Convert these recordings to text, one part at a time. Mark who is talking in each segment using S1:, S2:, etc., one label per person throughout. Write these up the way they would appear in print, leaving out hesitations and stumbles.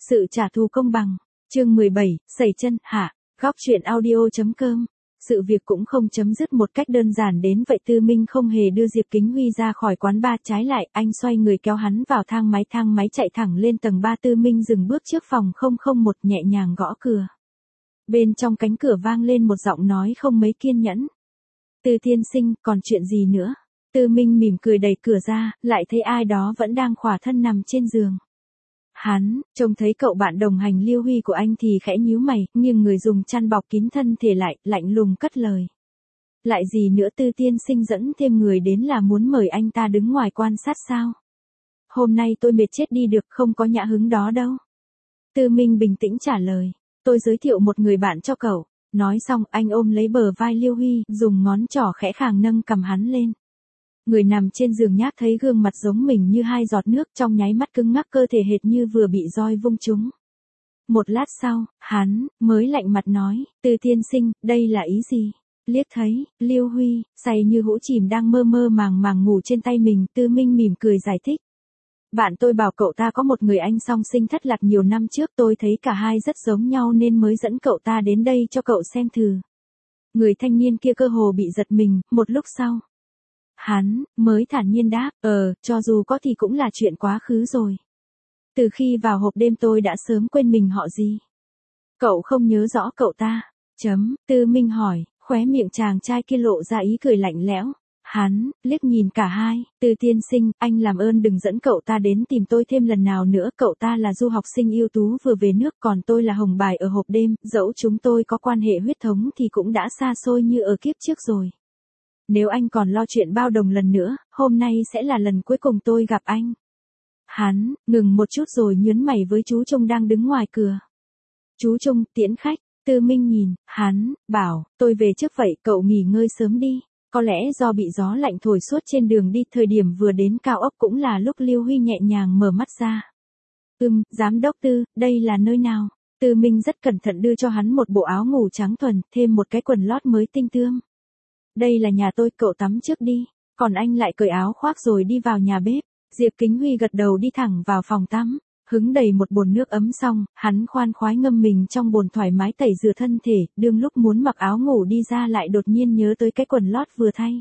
S1: Sự trả thù công bằng. Chương 17, sẩy chân, hạ. Góc truyện audio.com. Sự việc cũng không chấm dứt một cách đơn giản đến vậy. Tư Minh không hề đưa Diệp Kính Huy ra khỏi quán bar, trái lại, anh xoay người kéo hắn vào thang máy chạy thẳng lên tầng 3. Tư Minh dừng bước trước phòng 001, nhẹ nhàng gõ cửa. Bên trong cánh cửa vang lên một giọng nói không mấy kiên nhẫn. Tư tiên sinh, còn chuyện gì nữa? Tư Minh mỉm cười đẩy cửa ra, lại thấy ai đó vẫn đang khỏa thân nằm trên giường. Hắn, trông thấy cậu bạn đồng hành Liêu Huy của anh thì khẽ nhíu mày, nhưng người dùng chăn bọc kín thân thể lại, lạnh lùng cất lời. Lại gì nữa, Tư tiên sinh dẫn thêm người đến là muốn mời anh ta đứng ngoài quan sát sao? Hôm nay tôi mệt chết đi được, không có nhã hứng đó đâu. Tư Minh bình tĩnh trả lời. Tôi giới thiệu một người bạn cho cậu. Nói xong, anh ôm lấy bờ vai Liêu Huy, dùng ngón trỏ khẽ khàng nâng cầm hắn lên. Người nằm trên giường nhác thấy gương mặt giống mình như hai giọt nước, trong nháy mắt cứng ngắc, cơ thể hệt như vừa bị roi vung trúng. Một lát sau, hắn mới lạnh mặt nói, Tư tiên sinh, đây là ý gì? Liếc thấy Liêu Huy say như hũ chìm đang mơ mơ màng ngủ trên tay mình, Tư Minh mỉm cười giải thích. Bạn tôi bảo cậu ta có một người anh song sinh thất lạc nhiều năm trước, tôi thấy cả hai rất giống nhau nên mới dẫn cậu ta đến đây cho cậu xem thử. Người thanh niên kia cơ hồ bị giật mình, một lúc sau. Hắn mới thản nhiên đáp, cho dù có thì cũng là chuyện quá khứ rồi. Từ khi vào hộp đêm tôi đã sớm quên mình họ gì. Cậu không nhớ rõ cậu ta? Tư Minh hỏi, khóe miệng chàng trai kia lộ ra ý cười lạnh lẽo. Hắn liếc nhìn cả hai, Tư tiên sinh, anh làm ơn đừng dẫn cậu ta đến tìm tôi thêm lần nào nữa, cậu ta là du học sinh ưu tú vừa về nước, còn tôi là hồng bài ở hộp đêm, dẫu chúng tôi có quan hệ huyết thống thì cũng đã xa xôi như ở kiếp trước rồi. Nếu anh còn lo chuyện bao đồng lần nữa, hôm nay sẽ là lần cuối cùng tôi gặp anh. Hắn ngừng một chút rồi nhớn mày với chú Trung đang đứng ngoài cửa. Chú Trung, tiễn khách. Tư Minh nhìn hắn, bảo, tôi về trước vậy, cậu nghỉ ngơi sớm đi. Có lẽ do bị gió lạnh thổi suốt trên đường đi, thời điểm vừa đến cao ốc cũng là lúc Liêu Huy nhẹ nhàng mở mắt ra. Giám đốc Tư, đây là nơi nào? Tư Minh rất cẩn thận đưa cho hắn một bộ áo ngủ trắng thuần, thêm một cái quần lót mới tinh tươm. Đây là nhà tôi, cậu tắm trước đi. Còn anh lại cởi áo khoác rồi đi vào nhà bếp. Diệp Kính Huy gật đầu đi thẳng vào phòng tắm. Hứng đầy một bồn nước ấm xong, hắn khoan khoái ngâm mình trong bồn thoải mái tẩy rửa thân thể, đương lúc muốn mặc áo ngủ đi ra lại đột nhiên nhớ tới cái quần lót vừa thay.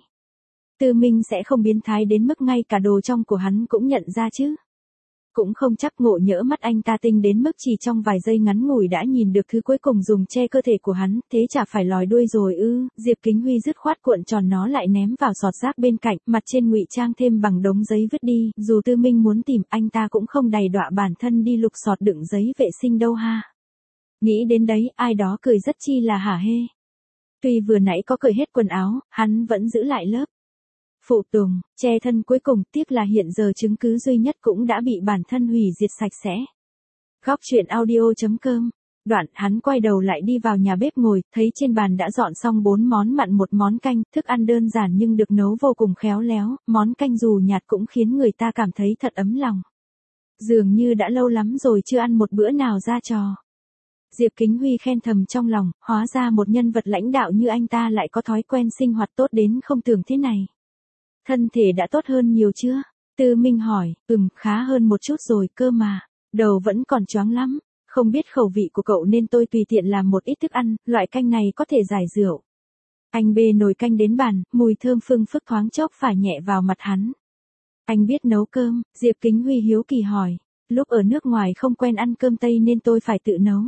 S1: Tư Minh sẽ không biến thái đến mức ngay cả đồ trong của hắn cũng nhận ra chứ. Cũng không chắc ngộ nhỡ mắt anh ta tinh đến mức chỉ trong vài giây ngắn ngủi đã nhìn được thứ cuối cùng dùng che cơ thể của hắn, thế chả phải lòi đuôi rồi ư? Diệp Kính Huy dứt khoát cuộn tròn nó lại ném vào sọt rác bên cạnh, mặt trên ngụy trang thêm bằng đống giấy vứt đi, dù Tư Minh muốn tìm, anh ta cũng không đày đọa bản thân đi lục sọt đựng giấy vệ sinh đâu ha. Nghĩ đến đấy, ai đó cười rất chi là hả hê. Tuy vừa nãy có cởi hết quần áo, hắn vẫn giữ lại lớp phụ tùng, che thân cuối cùng, tiếc là hiện giờ chứng cứ duy nhất cũng đã bị bản thân hủy diệt sạch sẽ. Góc truyện audio.com. Đoạn, hắn quay đầu lại đi vào nhà bếp ngồi, thấy trên bàn đã dọn xong 4 món mặn, 1 món canh, thức ăn đơn giản nhưng được nấu vô cùng khéo léo, món canh dù nhạt cũng khiến người ta cảm thấy thật ấm lòng. Dường như đã lâu lắm rồi chưa ăn một bữa nào ra trò. Diệp Kính Huy khen thầm trong lòng, hóa ra một nhân vật lãnh đạo như anh ta lại có thói quen sinh hoạt tốt đến không tưởng thế này. Thân thể đã tốt hơn nhiều chưa? Tư Minh hỏi, khá hơn một chút rồi cơ mà. Đầu vẫn còn choáng lắm. Không biết khẩu vị của cậu nên tôi tùy tiện làm một ít thức ăn, loại canh này có thể giải rượu. Anh bê nồi canh đến bàn, mùi thơm phưng phức thoáng chốc phả nhẹ vào mặt hắn. Anh biết nấu cơm, Diệp Kính Huy hiếu kỳ hỏi. Lúc ở nước ngoài không quen ăn cơm Tây nên tôi phải tự nấu.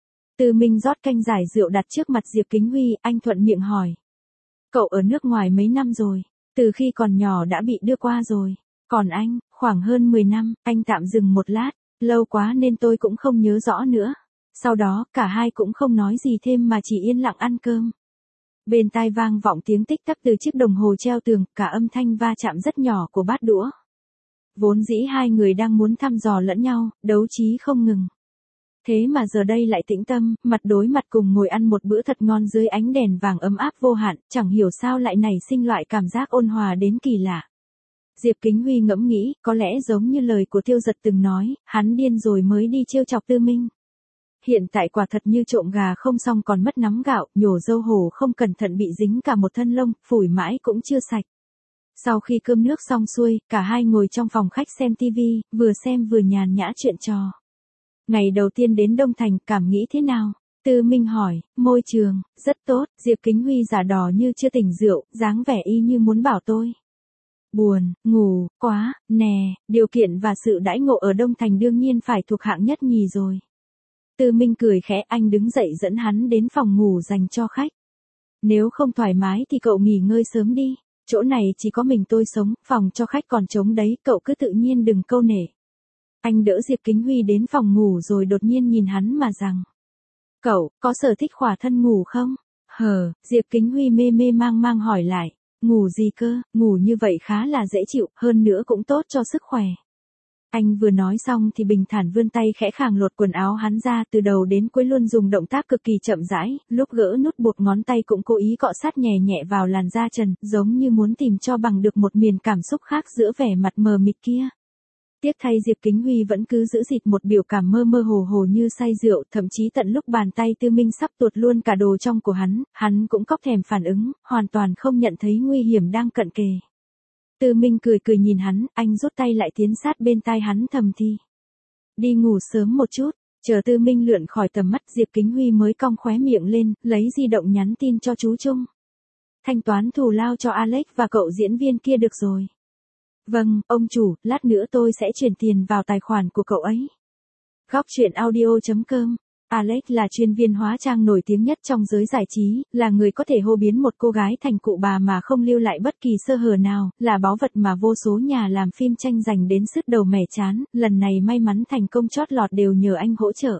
S1: Tư Minh rót canh giải rượu đặt trước mặt Diệp Kính Huy, anh thuận miệng hỏi. Cậu ở nước ngoài mấy năm rồi? Từ khi còn nhỏ đã bị đưa qua rồi. Còn anh, khoảng hơn 10 năm, anh tạm dừng một lát, lâu quá nên tôi cũng không nhớ rõ nữa. Sau đó, cả hai cũng không nói gì thêm mà chỉ yên lặng ăn cơm. Bên tai vang vọng tiếng tích tắc từ chiếc đồng hồ treo tường, cả âm thanh va chạm rất nhỏ của bát đũa. Vốn dĩ hai người đang muốn thăm dò lẫn nhau, đấu trí không ngừng. Thế mà giờ đây lại tĩnh tâm, mặt đối mặt cùng ngồi ăn một bữa thật ngon dưới ánh đèn vàng ấm áp vô hạn, chẳng hiểu sao lại nảy sinh loại cảm giác ôn hòa đến kỳ lạ. Diệp Kính Huy ngẫm nghĩ, có lẽ giống như lời của Tiêu Giật từng nói, hắn điên rồi mới đi trêu chọc Tư Minh. Hiện tại quả thật như trộm gà không xong còn mất nắm gạo, nhổ dâu hổ không cẩn thận bị dính cả một thân lông, phủi mãi cũng chưa sạch. Sau khi cơm nước xong xuôi, cả hai ngồi trong phòng khách xem tivi, vừa xem vừa nhàn nhã chuyện trò. Ngày đầu tiên đến Đông Thành, cảm nghĩ thế nào? Tư Minh hỏi, môi trường, rất tốt, Diệp Kính Huy giả đò như chưa tỉnh rượu, dáng vẻ y như muốn bảo tôi. Buồn, ngủ, quá, nè, điều kiện và sự đãi ngộ ở Đông Thành đương nhiên phải thuộc hạng nhất nhì rồi. Tư Minh cười khẽ, anh đứng dậy dẫn hắn đến phòng ngủ dành cho khách. Nếu không thoải mái thì cậu nghỉ ngơi sớm đi, chỗ này chỉ có mình tôi sống, phòng cho khách còn trống đấy, cậu cứ tự nhiên đừng câu nể. Anh đỡ Diệp Kính Huy đến phòng ngủ rồi đột nhiên nhìn hắn mà rằng. Cậu, có sở thích khỏa thân ngủ không? Diệp Kính Huy mê mê mang mang hỏi lại. Ngủ gì cơ, ngủ như vậy khá là dễ chịu, hơn nữa cũng tốt cho sức khỏe. Anh vừa nói xong thì bình thản vươn tay khẽ khàng lột quần áo hắn ra, từ đầu đến cuối luôn dùng động tác cực kỳ chậm rãi, lúc gỡ nút buộc ngón tay cũng cố ý cọ sát nhẹ nhẹ vào làn da trần, giống như muốn tìm cho bằng được một miền cảm xúc khác giữa vẻ mặt mờ mịt kia. Tiếc thay Diệp Kính Huy vẫn cứ giữ dịt một biểu cảm mơ mơ hồ hồ như say rượu, thậm chí tận lúc bàn tay Tư Minh sắp tuột luôn cả đồ trong của hắn cũng cóc thèm phản ứng, hoàn toàn không nhận thấy nguy hiểm đang cận kề. Tư Minh cười cười nhìn hắn, anh rút tay lại tiến sát bên tai hắn thầm thì. Đi ngủ sớm một chút, chờ Tư Minh lượn khỏi tầm mắt Diệp Kính Huy mới cong khóe miệng lên, lấy di động nhắn tin cho chú Trung. Thanh toán thù lao cho Alex và cậu diễn viên kia được rồi. Vâng, ông chủ, lát nữa tôi sẽ chuyển tiền vào tài khoản của cậu ấy. Góc truyện audio.com. Alex là chuyên viên hóa trang nổi tiếng nhất trong giới giải trí, là người có thể hô biến một cô gái thành cụ bà mà không lưu lại bất kỳ sơ hở nào, là báu vật mà vô số nhà làm phim tranh giành đến sứt đầu mẻ trán, lần này may mắn thành công chót lọt đều nhờ anh hỗ trợ.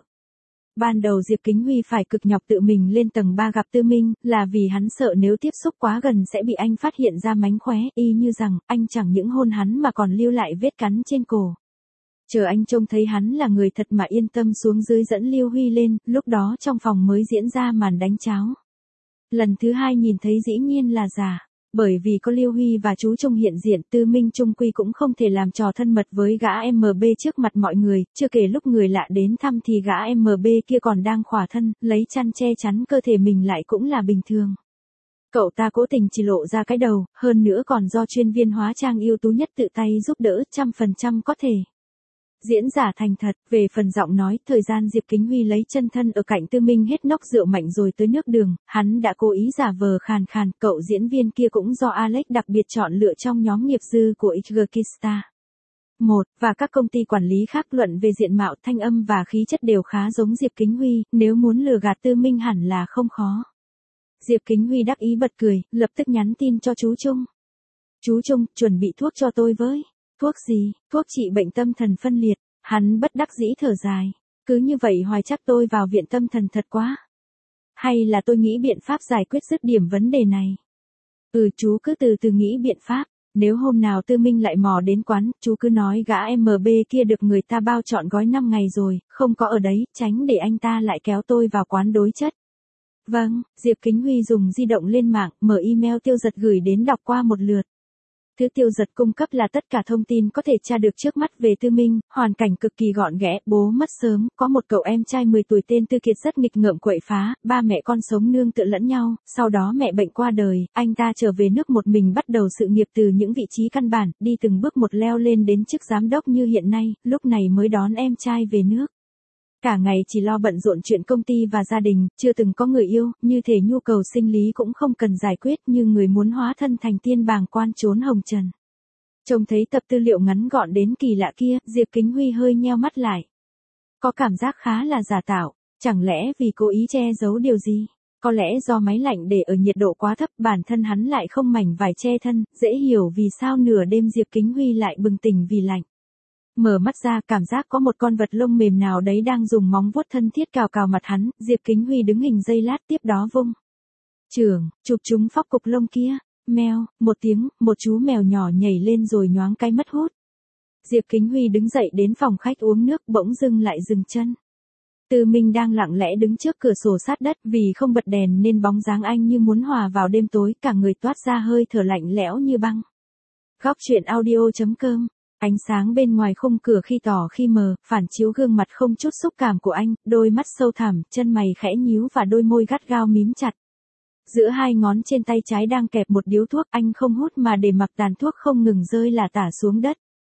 S1: Ban đầu Diệp Kính Huy phải cực nhọc tự mình lên tầng 3 gặp Tư Minh, là vì hắn sợ nếu tiếp xúc quá gần sẽ bị anh phát hiện ra mánh khóe, y như rằng, anh chẳng những hôn hắn mà còn lưu lại vết cắn trên cổ. Chờ anh trông thấy hắn là người thật mà yên tâm xuống dưới dẫn Lưu Huy lên, lúc đó trong phòng mới diễn ra màn đánh cháo. Lần thứ hai nhìn thấy dĩ nhiên là giả. Bởi vì có Lưu Huy và chú Trung hiện diện, Tư Minh trung quy cũng không thể làm trò thân mật với gã MB trước mặt mọi người, chưa kể lúc người lạ đến thăm thì gã MB kia còn đang khỏa thân, lấy chăn che chắn cơ thể mình lại cũng là bình thường. Cậu ta cố tình chỉ lộ ra cái đầu, hơn nữa còn do chuyên viên hóa trang ưu tú nhất tự tay giúp đỡ, 100% có thể diễn giả thành thật. Về phần giọng nói, thời gian Diệp Kính Huy lấy chân thân ở cạnh Tư Minh hết nốc rượu mạnh rồi tới nước đường, hắn đã cố ý giả vờ khàn khàn, cậu diễn viên kia cũng do Alex đặc biệt chọn lựa trong nhóm nghiệp dư của Xgkista. Và các công ty quản lý khác luận về diện mạo, thanh âm và khí chất đều khá giống Diệp Kính Huy, nếu muốn lừa gạt Tư Minh hẳn là không khó. Diệp Kính Huy đắc ý bật cười, lập tức nhắn tin cho chú Trung. Chú Trung, chuẩn bị thuốc cho tôi với. Thuốc gì? Thuốc trị bệnh tâm thần phân liệt. Hắn bất đắc dĩ thở dài. Cứ như vậy hoài chắc tôi vào viện tâm thần thật quá. Hay là tôi nghĩ biện pháp giải quyết dứt điểm vấn đề này? Chú cứ từ từ nghĩ biện pháp. Nếu hôm nào Tư Minh lại mò đến quán, chú cứ nói gã MB kia được người ta bao trọn gói 5 ngày rồi, không có ở đấy, tránh để anh ta lại kéo tôi vào quán đối chất. Vâng, Diệp Kính Huy dùng di động lên mạng, mở email Tiêu Giật gửi đến đọc qua một lượt. Thứ Tiêu Giật cung cấp là tất cả thông tin có thể tra được trước mắt về Tư Minh, hoàn cảnh cực kỳ gọn ghẽ, bố mất sớm, có một cậu em trai 10 tuổi tên Tư Kiệt rất nghịch ngợm quậy phá, ba mẹ con sống nương tựa lẫn nhau, sau đó mẹ bệnh qua đời, anh ta trở về nước một mình bắt đầu sự nghiệp từ những vị trí căn bản, đi từng bước một leo lên đến chức giám đốc như hiện nay, lúc này mới đón em trai về nước. Cả ngày chỉ lo bận rộn chuyện công ty và gia đình, chưa từng có người yêu, như thể nhu cầu sinh lý cũng không cần giải quyết, như người muốn hóa thân thành tiên bàng quan trốn hồng trần. Trông thấy tập tư liệu ngắn gọn đến kỳ lạ kia, Diệp Kính Huy hơi nheo mắt lại. Có cảm giác khá là giả tạo, chẳng lẽ vì cố ý che giấu điều gì? Có lẽ do máy lạnh để ở nhiệt độ quá thấp, bản thân hắn lại không mảnh vải che thân, dễ hiểu vì sao nửa đêm Diệp Kính Huy lại bừng tỉnh vì lạnh. Mở mắt ra, cảm giác có một con vật lông mềm nào đấy đang dùng móng vuốt thân thiết cào cào mặt hắn, Diệp Kính Huy đứng hình giây lát tiếp đó vung chưởng, chụp chúng phóc cục lông kia. Meo, một tiếng, một chú mèo nhỏ nhảy lên rồi nhoáng cái mất hút. Diệp Kính Huy đứng dậy đến phòng khách uống nước, bỗng dưng lại dừng chân. Tư Minh đang lặng lẽ đứng trước cửa sổ sát đất, vì không bật đèn nên bóng dáng anh như muốn hòa vào đêm tối, cả người toát ra hơi thở lạnh lẽo như băng. Góc truyện audio.com. Ánh sáng bên ngoài khung cửa khi tỏ khi mờ, phản chiếu gương mặt không chút xúc cảm của anh, đôi mắt sâu thẳm, chân mày khẽ nhíu và đôi môi gắt gao mím chặt. Giữa hai ngón trên tay trái đang kẹp một điếu thuốc, anh không hút mà để mặc tàn thuốc không ngừng rơi lả tả xuống đất.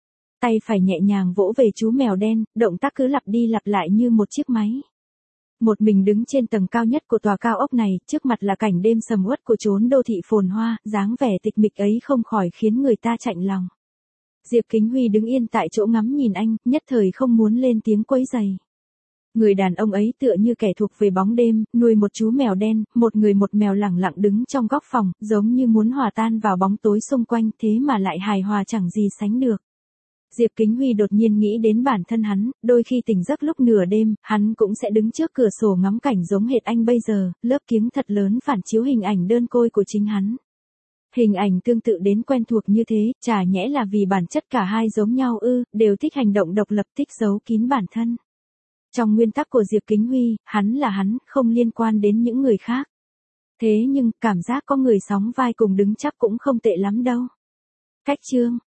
S1: tay phải nhẹ nhàng vỗ về chú mèo đen, động tác cứ lặp đi lặp lại như một chiếc máy. Một mình đứng trên tầng cao nhất của tòa cao ốc này, trước mặt là cảnh đêm sầm uất của chốn đô thị phồn hoa, dáng vẻ tịch mịch ấy không khỏi khiến người ta chạnh lòng. Diệp Kính Huy đứng yên tại chỗ ngắm nhìn anh, nhất thời không muốn lên tiếng quấy rầy. Người đàn ông ấy tựa như kẻ thuộc về bóng đêm, nuôi một chú mèo đen, một người một mèo lẳng lặng đứng trong góc phòng, giống như muốn hòa tan vào bóng tối xung quanh, thế mà lại hài hòa chẳng gì sánh được. Diệp Kính Huy đột nhiên nghĩ đến bản thân hắn, đôi khi tỉnh giấc lúc nửa đêm, hắn cũng sẽ đứng trước cửa sổ ngắm cảnh giống hệt anh bây giờ, lớp kiếng thật lớn phản chiếu hình ảnh đơn côi của chính hắn. Hình ảnh tương tự đến quen thuộc như thế, chả nhẽ là vì bản chất cả hai giống nhau ư, đều thích hành động độc lập, thích giấu kín bản thân. Trong nguyên tắc của Diệp Kính Huy, hắn là hắn, không liên quan đến những người khác. Thế nhưng, cảm giác có người sóng vai cùng đứng chắc cũng không tệ lắm đâu. Cách chương